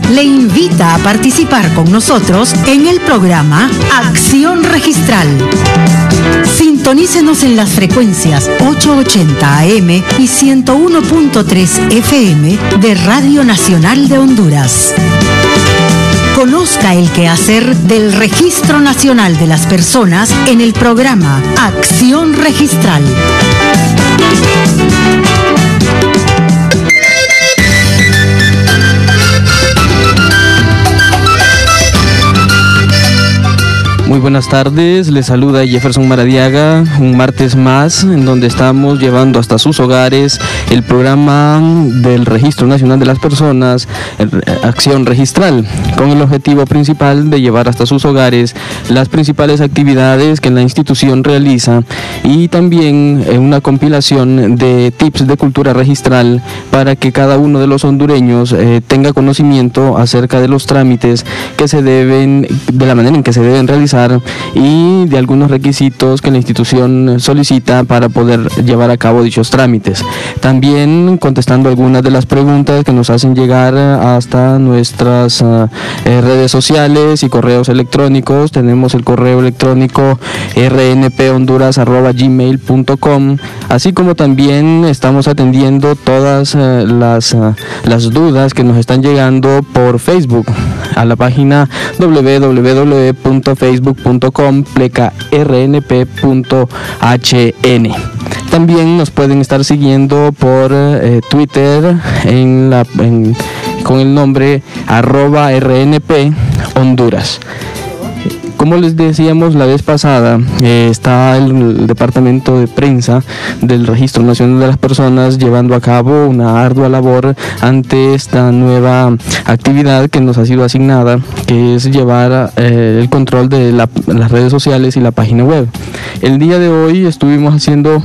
le invita a participar con nosotros en el programa Acción Registral. Sintonícenos en las frecuencias 880 AM y 101.3 FM de Radio Nacional de Honduras. Conozca el quehacer del Registro Nacional de las Personas en el programa Acción Registral. Muy buenas tardes, les saluda Jefferson Maradiaga, un martes más en donde estamos llevando hasta sus hogares el programa del Registro Nacional de las Personas, Acción Registral, con el objetivo principal de llevar hasta sus hogares las principales actividades que la institución realiza y también una compilación de tips de cultura registral para que cada uno de los hondureños tenga conocimiento acerca de los trámites que se deben, de la manera en que se deben realizar y de algunos requisitos que la institución solicita para poder llevar a cabo dichos trámites. También contestando algunas de las preguntas que nos hacen llegar hasta nuestras redes sociales y correos electrónicos. Tenemos el correo electrónico rnphonduras@gmail.com, así como también estamos atendiendo todas las dudas que nos están llegando por Facebook a la página www.facebook.com/rnp.hn. También nos pueden estar siguiendo por Twitter con el nombre @RNP-Honduras. Como les decíamos la vez pasada, está el Departamento de Prensa del Registro Nacional de las Personas llevando a cabo una ardua labor ante esta nueva actividad que nos ha sido asignada, que es llevar el control de las redes sociales y la página web. El día de hoy estuvimos haciendo...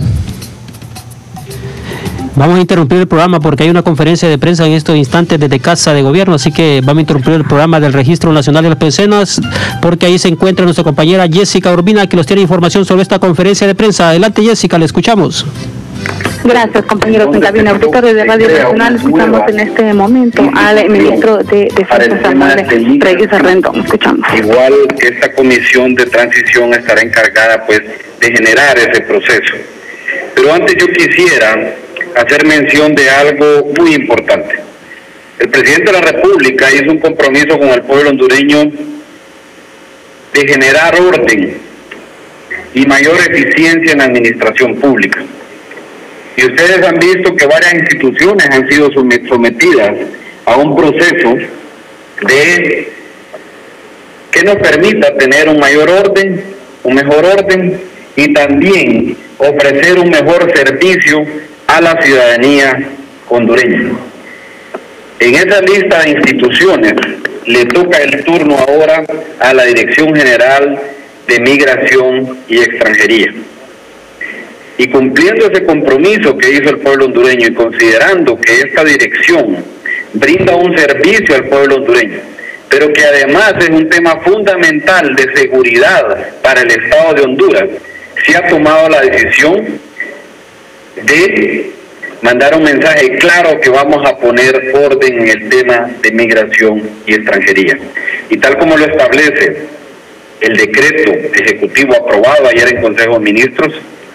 Vamos a interrumpir el programa porque hay una conferencia de prensa en estos instantes desde Casa de Gobierno, así que vamos a interrumpir el programa del Registro Nacional de las Personas porque ahí se encuentra nuestra compañera Jessica Urbina, que nos tiene información sobre esta conferencia de prensa. Adelante, Jessica, le escuchamos. Gracias, compañeros en cabina. Ahorita desde Radio Nacional escuchamos en este momento al ministro de Defensa, Samuel Reyes Arrendón. Escuchamos. Igual esta comisión de transición estará encargada pues de generar ese proceso. Pero antes yo quisiera hacer mención de algo muy importante. El presidente de la República hizo un compromiso con el pueblo hondureño de generar orden y mayor eficiencia en la administración pública. Y ustedes han visto que varias instituciones han sido sometidas a un proceso de que nos permita tener un mayor orden, un mejor orden y también ofrecer un mejor servicio a la ciudadanía hondureña. En esa lista de instituciones le toca el turno ahora a la Dirección General de Migración y Extranjería. Y cumpliendo ese compromiso que hizo el pueblo hondureño y considerando que esta dirección brinda un servicio al pueblo hondureño, pero que además es un tema fundamental de seguridad para el Estado de Honduras, se ha tomado la decisión de mandar un mensaje claro que vamos a poner orden en el tema de migración y extranjería. Y tal como lo establece el decreto ejecutivo aprobado ayer en Consejo de Ministros,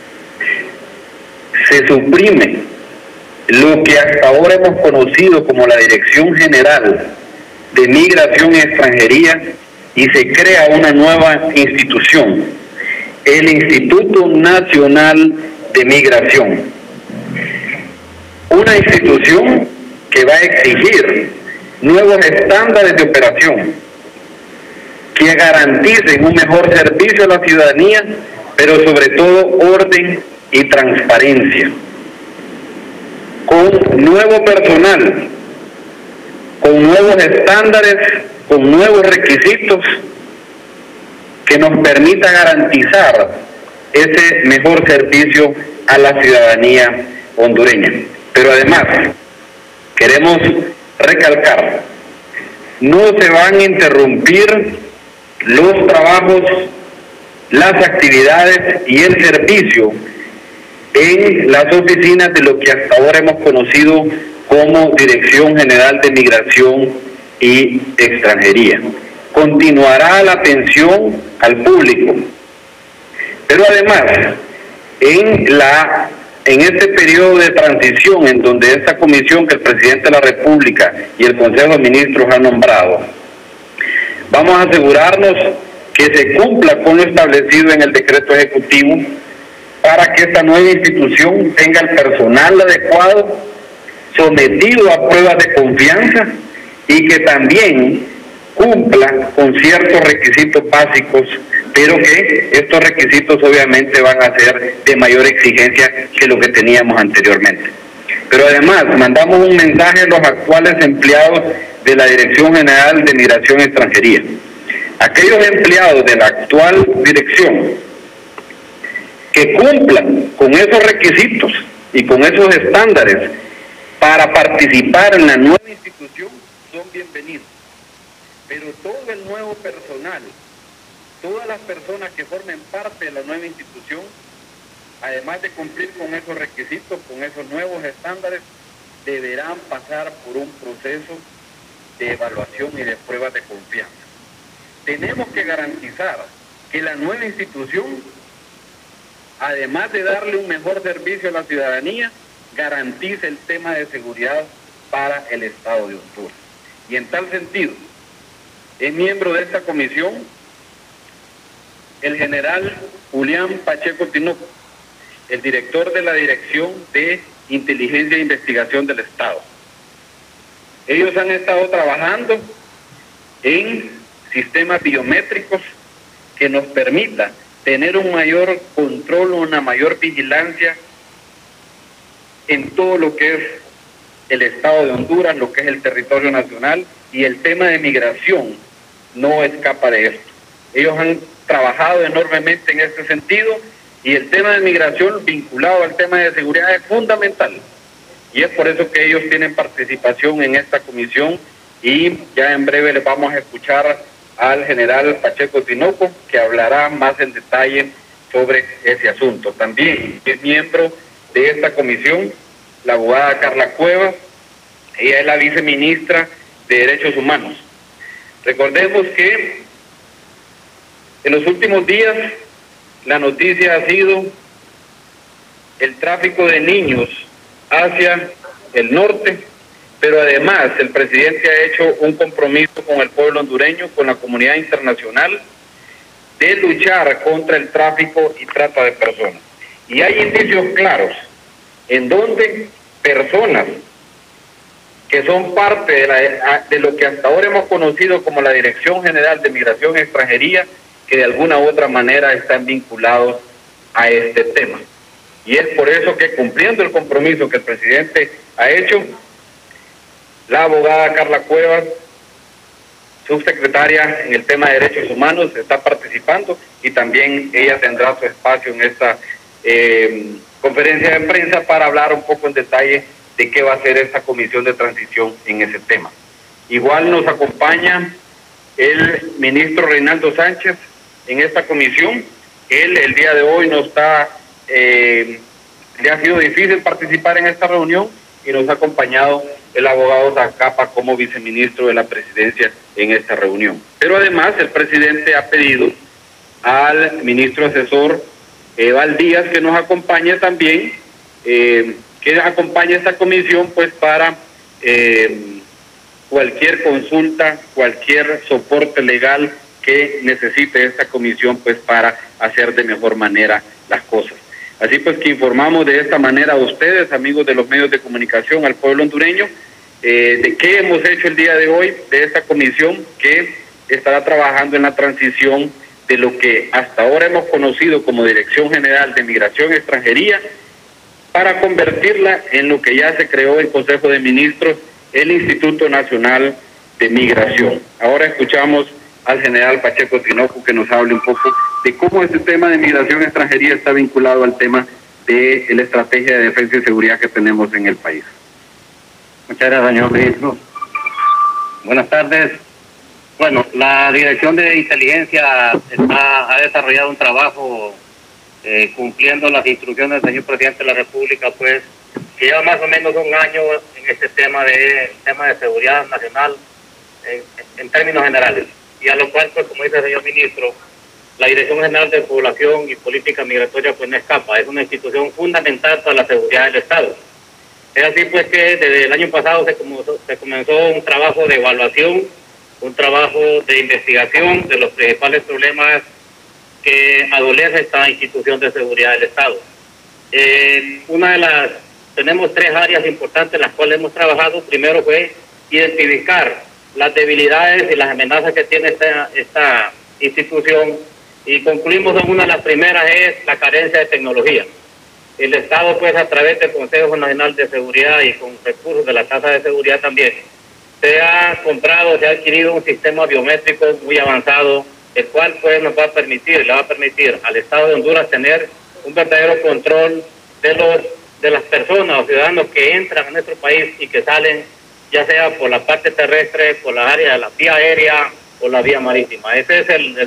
se suprime lo que hasta ahora hemos conocido como la Dirección General de Migración y Extranjería y se crea una nueva institución, el Instituto Nacional de Migración. Una institución que va a exigir nuevos estándares de operación que garanticen un mejor servicio a la ciudadanía, pero sobre todo orden y transparencia, con nuevo personal, con nuevos estándares, con nuevos requisitos que nos permita garantizar ese mejor servicio a la ciudadanía hondureña. Pero además, queremos recalcar, no se van a interrumpir los trabajos, las actividades y el servicio en las oficinas de lo que hasta ahora hemos conocido como Dirección General de Migración y Extranjería. Continuará la atención al público, pero además en este periodo de transición en donde esta comisión que el presidente de la República y el Consejo de Ministros han nombrado, vamos a asegurarnos que se cumpla con lo establecido en el decreto ejecutivo para que esta nueva institución tenga el personal adecuado, sometido a pruebas de confianza y que también cumpla con ciertos requisitos básicos, pero que estos requisitos obviamente van a ser de mayor exigencia que lo que teníamos anteriormente. Pero además mandamos un mensaje a los actuales empleados de la Dirección General de Migración y Extranjería. Aquellos empleados de la actual dirección que cumplan con esos requisitos y con esos estándares para participar en la nueva institución son bienvenidos. Pero todo el nuevo personal, todas las personas que formen parte de la nueva institución, además de cumplir con esos requisitos, con esos nuevos estándares, deberán pasar por un proceso de evaluación y de pruebas de confianza. Tenemos que garantizar que la nueva institución, además de darle un mejor servicio a la ciudadanía, garantice el tema de seguridad para el Estado de Honduras. Y en tal sentido, es miembro de esta comisión el general Julián Pacheco Tinoco, el director de la Dirección de Inteligencia e Investigación del Estado. Ellos han estado trabajando en sistemas biométricos que nos permita tener un mayor control, una mayor vigilancia en todo lo que es el Estado de Honduras, lo que es el territorio nacional, y el tema de migración no escapa de esto. Ellos han trabajado enormemente en este sentido y el tema de migración vinculado al tema de seguridad es fundamental. Y es por eso que ellos tienen participación en esta comisión y ya en breve les vamos a escuchar al general Pacheco Tinoco, que hablará más en detalle sobre ese asunto. También es miembro de esta comisión la abogada Carla Cuevas. Ella es la viceministra de Derechos Humanos. Recordemos que en los últimos días la noticia ha sido el tráfico de niños hacia el norte, pero además el presidente ha hecho un compromiso con el pueblo hondureño, con la comunidad internacional, de luchar contra el tráfico y trata de personas. Y hay indicios claros en donde personas que son parte de lo que hasta ahora hemos conocido como la Dirección General de Migración y Extranjería, que de alguna u otra manera están vinculados a este tema. Y es por eso que, cumpliendo el compromiso que el presidente ha hecho, la abogada Carla Cuevas, subsecretaria en el tema de Derechos Humanos, está participando y también ella tendrá su espacio en esta conferencia de prensa para hablar un poco en detalle de qué va a ser esta comisión de transición en ese tema. Igual nos acompaña el ministro Reinaldo Sánchez en esta comisión. Él el día de hoy no está, le ha sido difícil participar en esta reunión y nos ha acompañado el abogado Zacapa como viceministro de la presidencia en esta reunión. Pero además el presidente ha pedido al ministro asesor Eval Díaz que nos acompañe también, que acompañe esta comisión pues para cualquier consulta, cualquier soporte legal que necesite esta comisión pues para hacer de mejor manera las cosas. Así pues que informamos de esta manera a ustedes, amigos de los medios de comunicación, al pueblo hondureño, de qué hemos hecho el día de hoy de esta comisión que estará trabajando en la transición de lo que hasta ahora hemos conocido como Dirección General de Migración y Extranjería, para convertirla en lo que ya se creó en Consejo de Ministros, el Instituto Nacional de Migración. Ahora escuchamos al general Pacheco Tinoco que nos hable un poco de cómo este tema de migración y extranjería está vinculado al tema de la estrategia de defensa y seguridad que tenemos en el país. Muchas gracias, señor ministro. Buenas tardes. Bueno, la Dirección de Inteligencia ha desarrollado un trabajo cumpliendo las instrucciones del señor presidente de la República, pues que lleva más o menos un año en este tema de seguridad nacional, en términos generales. Y a lo cual, pues, como dice el señor ministro, la Dirección General de Población y Política Migratoria pues no escapa, es una institución fundamental para la seguridad del Estado. Es así pues que desde el año pasado se comenzó un trabajo de evaluación, un trabajo de investigación de los principales problemas que adolece esta institución de seguridad del Estado. Tenemos 3 áreas importantes en las cuales hemos trabajado. Primero fue identificar las debilidades y las amenazas que tiene esta institución, y concluimos en una de las primeras es la carencia de tecnología. El Estado, pues, a través del Consejo Nacional de Seguridad y con recursos de la Tasa de Seguridad también, se ha adquirido un sistema biométrico muy avanzado, el cual, pues, le va a permitir al Estado de Honduras tener un verdadero control de las personas o ciudadanos que entran a nuestro país y que salen, ya sea por la parte terrestre, por la área de la vía aérea o la vía marítima. Ese es el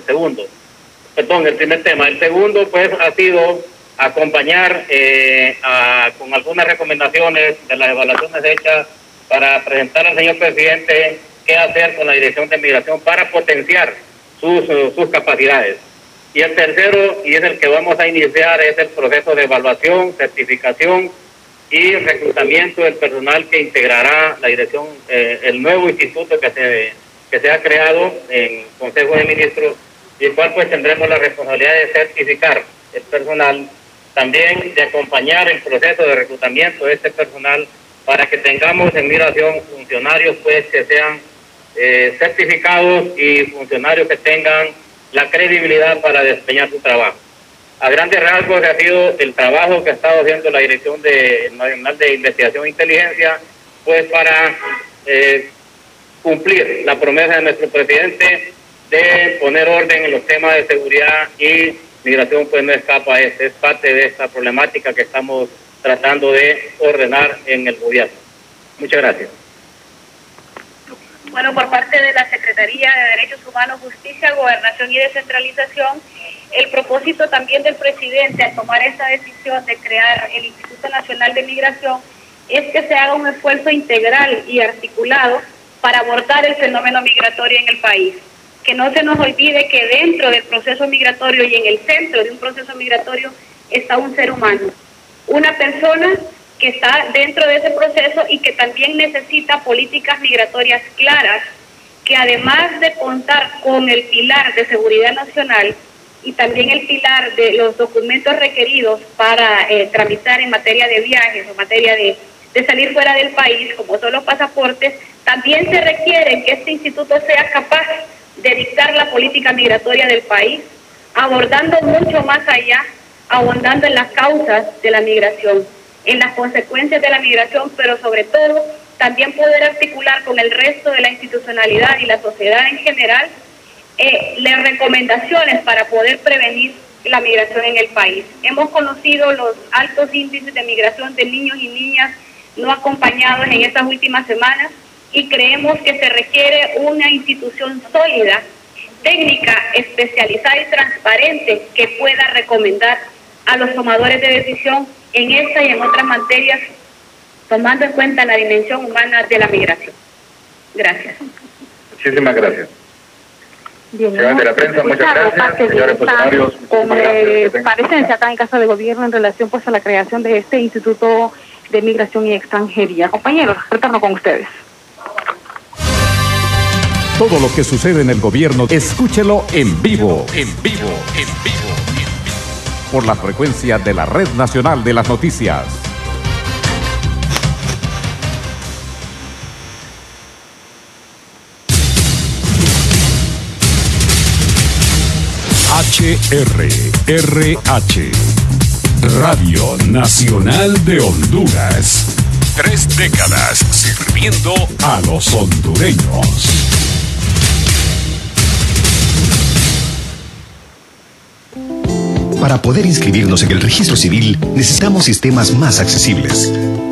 primer tema. El segundo, pues, ha sido acompañar con algunas recomendaciones de las evaluaciones hechas para presentar al señor presidente qué hacer con la Dirección de Migración para potenciar sus capacidades. Y el tercero, y es el que vamos a iniciar, es el proceso de evaluación, certificación y reclutamiento del personal que integrará la dirección, el nuevo instituto que se ha creado en Consejo de Ministros, y el cual, pues, tendremos la responsabilidad de certificar el personal, también de acompañar el proceso de reclutamiento de este personal para que tengamos en migración funcionarios, pues, que sean certificados y funcionarios que tengan la credibilidad para desempeñar su trabajo. A grandes rasgos ha sido el trabajo que ha estado haciendo la Dirección Nacional de Investigación e Inteligencia, pues, para cumplir la promesa de nuestro presidente de poner orden en los temas de seguridad, y migración, pues, no escapa, es parte de esta problemática que estamos tratando de ordenar en el gobierno. Muchas gracias. Bueno, por parte de la Secretaría de Derechos Humanos, Justicia, Gobernación y Descentralización, el propósito también del presidente al tomar esta decisión de crear el Instituto Nacional de Migración es que se haga un esfuerzo integral y articulado para abordar el fenómeno migratorio en el país. Que no se nos olvide que dentro del proceso migratorio y en el centro de un proceso migratorio está un ser humano, una persona que está dentro de ese proceso y que también necesita políticas migratorias claras, que además de contar con el pilar de seguridad nacional y también el pilar de los documentos requeridos para tramitar en materia de viajes o materia de salir fuera del país, como son los pasaportes, también se requiere que este instituto sea capaz de dictar la política migratoria del país, abordando mucho más allá, ahondando en las causas de la migración, en las consecuencias de la migración, pero sobre todo también poder articular con el resto de la institucionalidad y la sociedad en general las recomendaciones para poder prevenir la migración en el país. Hemos conocido los altos índices de migración de niños y niñas no acompañados en estas últimas semanas, y creemos que se requiere una institución sólida, técnica, especializada y transparente que pueda recomendar a los tomadores de decisión en esta y en otras materias, tomando en cuenta la dimensión humana de la migración. Gracias. Muchísimas gracias. Bien, de la prensa, muchas gracias. Señores funcionarios, comparecencia acá en Casa de Gobierno en relación, pues, a la creación de este Instituto de Migración y Extranjería. Compañeros, retorno con ustedes. Todo lo que sucede en el gobierno, escúchelo en vivo. Por la frecuencia de la Red Nacional de las Noticias. HRRH, Radio Nacional de Honduras. 3 décadas sirviendo a los hondureños. Para poder inscribirnos en el registro civil, necesitamos sistemas más accesibles,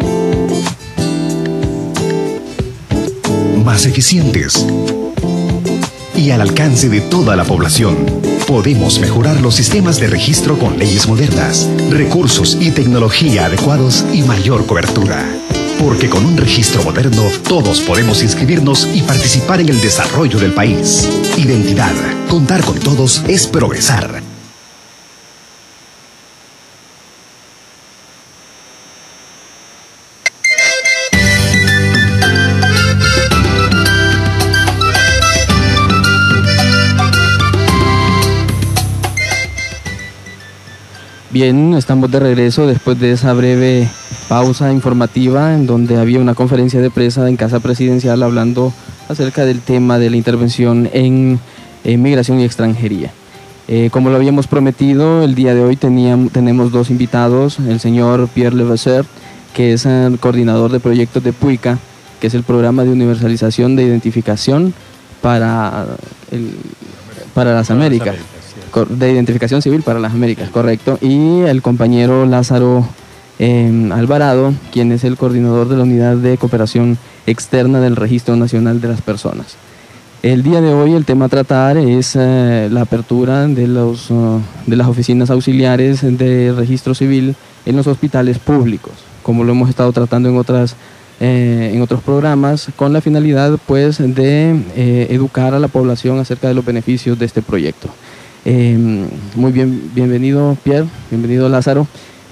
más eficientes y al alcance de toda la población. Podemos mejorar los sistemas de registro con leyes modernas, recursos y tecnología adecuados y mayor cobertura. Porque con un registro moderno, todos podemos inscribirnos y participar en el desarrollo del país. Identidad. Contar con todos es progresar. Bien, estamos de regreso después de esa breve pausa informativa en donde había una conferencia de prensa en Casa Presidencial hablando acerca del tema de la intervención en migración y extranjería. Como lo habíamos prometido, el día de hoy tenemos dos invitados, el señor Pierre Levasseur, que es el coordinador de proyectos de PUICA, que es el programa de universalización de identificación para las Américas. De identificación civil para las Américas, correcto. Y el compañero Lázaro Alvarado, quien es el coordinador de la Unidad de Cooperación Externa del Registro Nacional de las Personas. El día de hoy el tema a tratar es la apertura de las oficinas auxiliares de registro civil en los hospitales públicos, como lo hemos estado tratando en otros programas, con la finalidad pues de educar a la población acerca de los beneficios de este proyecto. Muy bien, bienvenido Pierre, bienvenido Lázaro.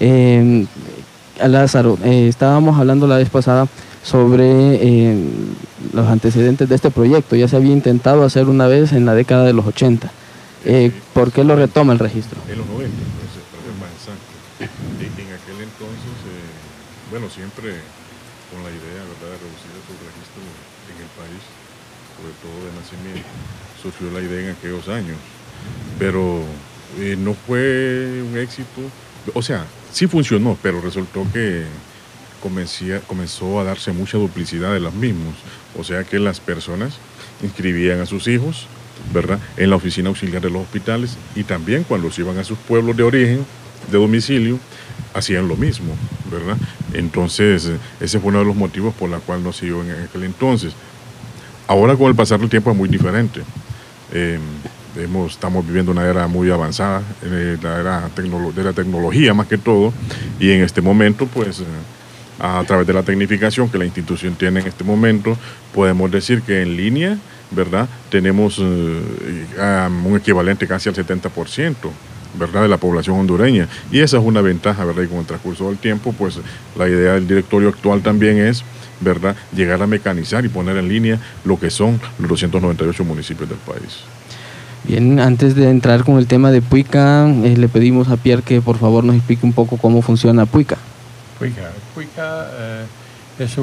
Lázaro, estábamos hablando la vez pasada sobre los antecedentes de este proyecto. Ya se había intentado hacer una vez en la década de los 80. ¿Por qué lo retoma el registro? En los 90, entonces, más exacto. En aquel entonces, bueno, siempre con la idea, ¿verdad?, de reducir el registro en el país, sobre todo de nacimiento, surgió la idea en aquellos años. Pero no fue un éxito, o sea, sí funcionó, pero resultó que comenzó a darse mucha duplicidad de los mismos, o sea que las personas inscribían a sus hijos, ¿verdad?, en la oficina auxiliar de los hospitales, y también cuando se iban a sus pueblos de origen, de domicilio, hacían lo mismo, ¿verdad? Entonces, ese fue uno de los motivos por los cuales no siguió en aquel entonces. Ahora, con el pasar del tiempo, es muy diferente. Estamos viviendo una era muy avanzada, la era de la tecnología más que todo, y en este momento, pues, a través de la tecnificación que la institución tiene en este momento, podemos decir que en línea, ¿verdad?, tenemos un equivalente casi al 70%, ¿verdad?, de la población hondureña, y esa es una ventaja, ¿verdad?, y con el transcurso del tiempo, pues, la idea del directorio actual también es, ¿verdad?, llegar a mecanizar y poner en línea lo que son los 298 municipios del país. Bien, antes de entrar con el tema de PUICA, le pedimos a Pierre que por favor nos explique un poco cómo funciona PUICA. PUICA es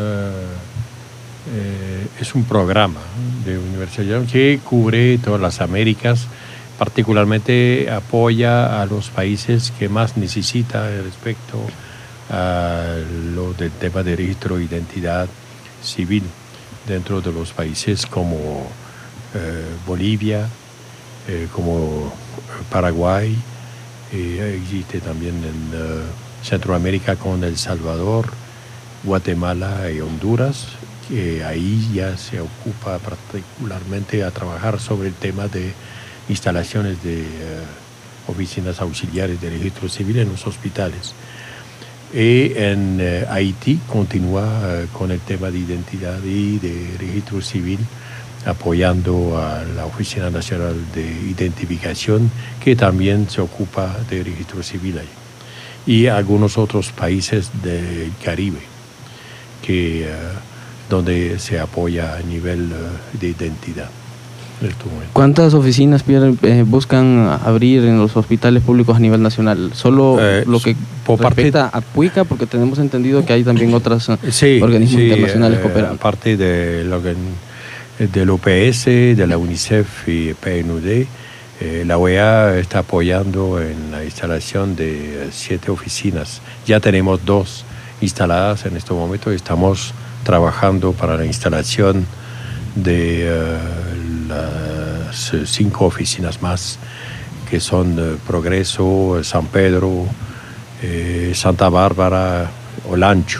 un programa de universalización que cubre todas las Américas, particularmente apoya a los países que más necesitan respecto a lo del tema de registro de identidad civil dentro de los países como Bolivia, como Paraguay, existe también en Centroamérica con El Salvador, Guatemala y Honduras, que ahí ya se ocupa particularmente a trabajar sobre el tema de instalaciones de oficinas auxiliares de registro civil en los hospitales. Y en Haití continúa con el tema de identidad y de registro civil, apoyando a la Oficina Nacional de Identificación, que también se ocupa de registro civil ahí. Y algunos otros países del Caribe, donde se apoya a nivel de identidad. ¿Cuántas oficinas, Pierre, buscan abrir en los hospitales públicos a nivel nacional? ¿Solo lo que respecta a PUICA? Porque tenemos entendido que hay también otros organismos internacionales que operan. Aparte del OPS, de la UNICEF y PNUD, la OEA está apoyando en la instalación de 7 oficinas. Ya tenemos 2 instaladas en este momento y estamos trabajando para la instalación de las 5 oficinas más, que son Progreso, San Pedro, Santa Bárbara, Olancho.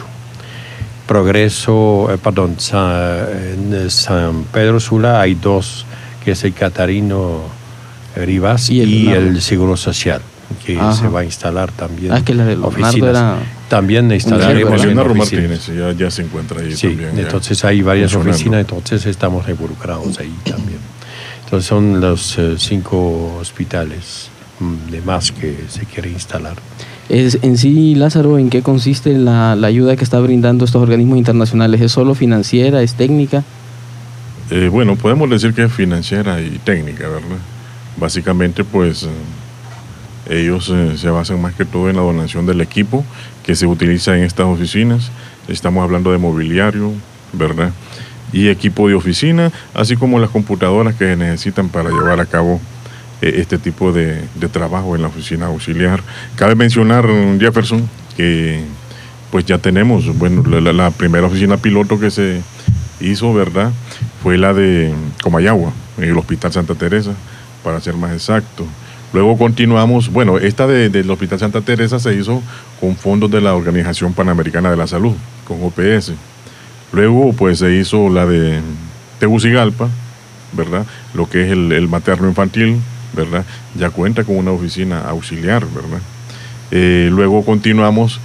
En San Pedro Sula hay 2, que es el Catarino Rivas y el Seguro Social. que Ajá. se va a instalar también. Que la de Leonardo era... También instalaremos en Leonardo oficinas. Martínez ya se encuentra ahí Sí, también. entonces hay varias funcionando. oficinas, entonces estamos involucrados ahí también. Entonces son los 5 hospitales de más que se quiere instalar. En sí, Lázaro, ¿en qué consiste la ayuda que está brindando estos organismos internacionales? ¿Es solo financiera, es técnica? Bueno, podemos decir que es financiera y técnica, ¿verdad? Básicamente, pues, ellos se basan más que todo en la donación del equipo que se utiliza en estas oficinas. Estamos hablando de mobiliario, ¿verdad? Y equipo de oficina, así como las computadoras que se necesitan para llevar a cabo este tipo de trabajo en la oficina auxiliar. Cabe mencionar, Jefferson, que pues ya tenemos, bueno, la primera oficina piloto que se hizo, ¿verdad?, fue la de Comayagua, en el Hospital Santa Teresa, para ser más exacto. Luego continuamos, bueno, esta del Hospital Santa Teresa se hizo con fondos de la Organización Panamericana de la Salud, con OPS. Luego, pues, se hizo la de Tegucigalpa, ¿verdad?, lo que es el materno infantil, ¿verdad?, ya cuenta con una oficina auxiliar, ¿verdad? Luego continuamos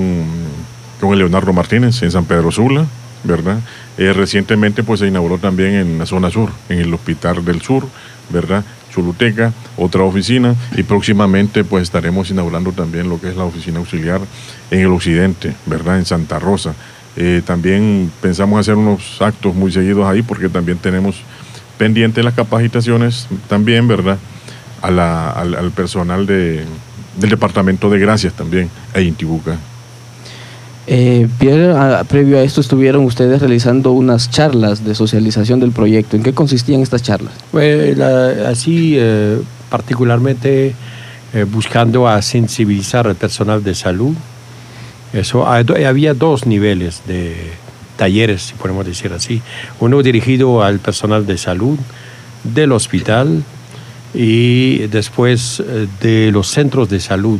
con el Leonardo Martínez en San Pedro Sula, ¿verdad? Recientemente, pues, se inauguró también en la zona sur, en el Hospital del Sur, ¿verdad?, Choluteca, otra oficina, y próximamente, pues, estaremos inaugurando también lo que es la oficina auxiliar en el occidente, ¿verdad?, en Santa Rosa. También pensamos hacer unos actos muy seguidos ahí, porque también tenemos pendientes las capacitaciones también, ¿verdad?, al personal del Departamento de Gracias también, e Intibucá. Pierre, previo a esto estuvieron ustedes realizando unas charlas de socialización del proyecto. ¿En qué consistían estas charlas? Pues, particularmente buscando a sensibilizar al personal de salud. Eso, había 2 niveles de talleres, si podemos decir así. Uno dirigido al personal de salud del hospital y después de los centros de salud,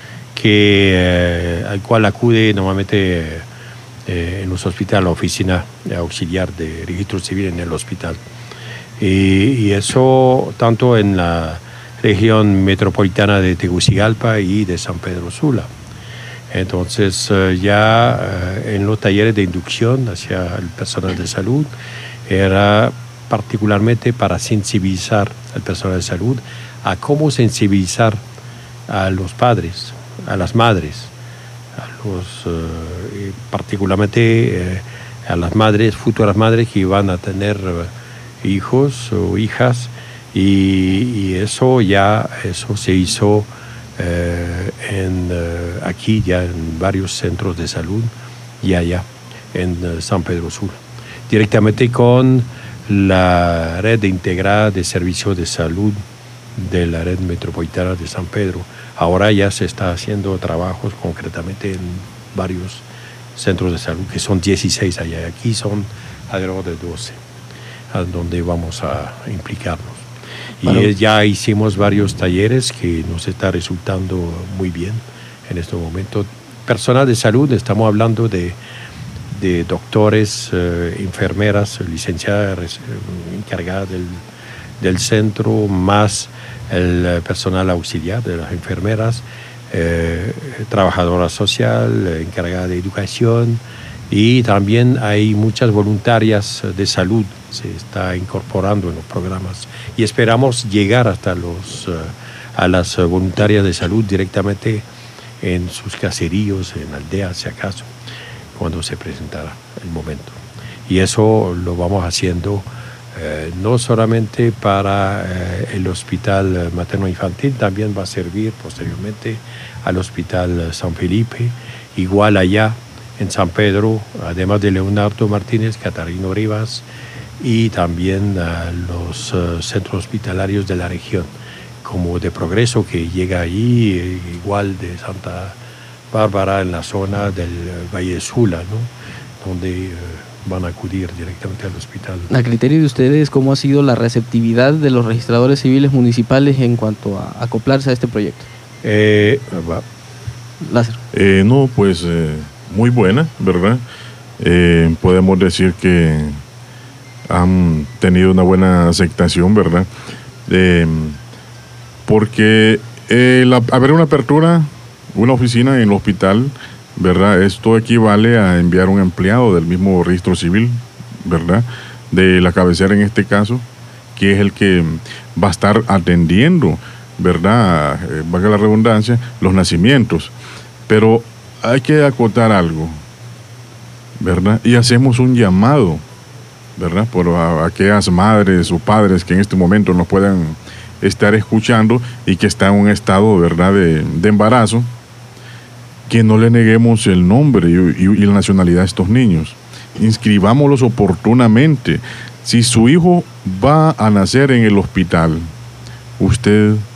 al cual acude normalmente en los hospitales la oficina auxiliar de registro civil en el hospital. Y eso tanto en la región metropolitana de Tegucigalpa y de San Pedro Sula. Entonces en los talleres de inducción hacia el personal de salud era particularmente para sensibilizar al personal de salud a cómo sensibilizar a los padres, a las madres, particularmente a las madres, futuras madres que iban a tener hijos o hijas, y eso se hizo aquí ya en varios centros de salud y allá en San Pedro Sur, directamente con la red integrada de servicios de salud de la red metropolitana de San Pedro. Ahora ya se está haciendo trabajos concretamente en varios centros de salud, que son 16 allá. Aquí son alrededor de 12, a donde vamos a implicarnos. Y ya hicimos varios talleres que nos está resultando muy bien en este momento. Personal de salud, estamos hablando de doctores, enfermeras, licenciadas encargadas del centro, más el personal auxiliar de las enfermeras, trabajadora social, encargada de educación, y también hay muchas voluntarias de salud, se está incorporando en los programas, y esperamos llegar hasta a las voluntarias de salud directamente en sus caseríos, en aldeas, si acaso, cuando se presentará el momento. Y eso lo vamos haciendo no solamente para el hospital materno-infantil, también va a servir posteriormente al hospital San Felipe, igual allá en San Pedro, además de Leonardo Martínez, Catarino Rivas, y también a los centros hospitalarios de la región, como de Progreso, que llega allí, igual de Santa Bárbara, en la zona del Valle de Sula, ¿no?, donde van a acudir directamente al hospital. A criterio de ustedes, ¿cómo ha sido la receptividad de los registradores civiles municipales en cuanto a acoplarse a este proyecto? Lázaro. No, pues muy buena, ¿verdad? Podemos decir que han tenido una buena aceptación, ¿verdad? Porque haber una apertura, una oficina en el hospital, ¿verdad? Esto equivale a enviar un empleado del mismo registro civil, ¿verdad? De la cabecera en este caso, que es el que va a estar atendiendo, ¿verdad? Valga la redundancia, los nacimientos. Pero hay que acotar algo, ¿verdad? Y hacemos un llamado, ¿verdad? Por aquellas madres o padres que en este momento nos puedan estar escuchando y que están en un estado, ¿verdad?, de embarazo, que no le neguemos el nombre y la nacionalidad a estos niños. Inscribámoslos oportunamente. Si su hijo va a nacer en el hospital, usted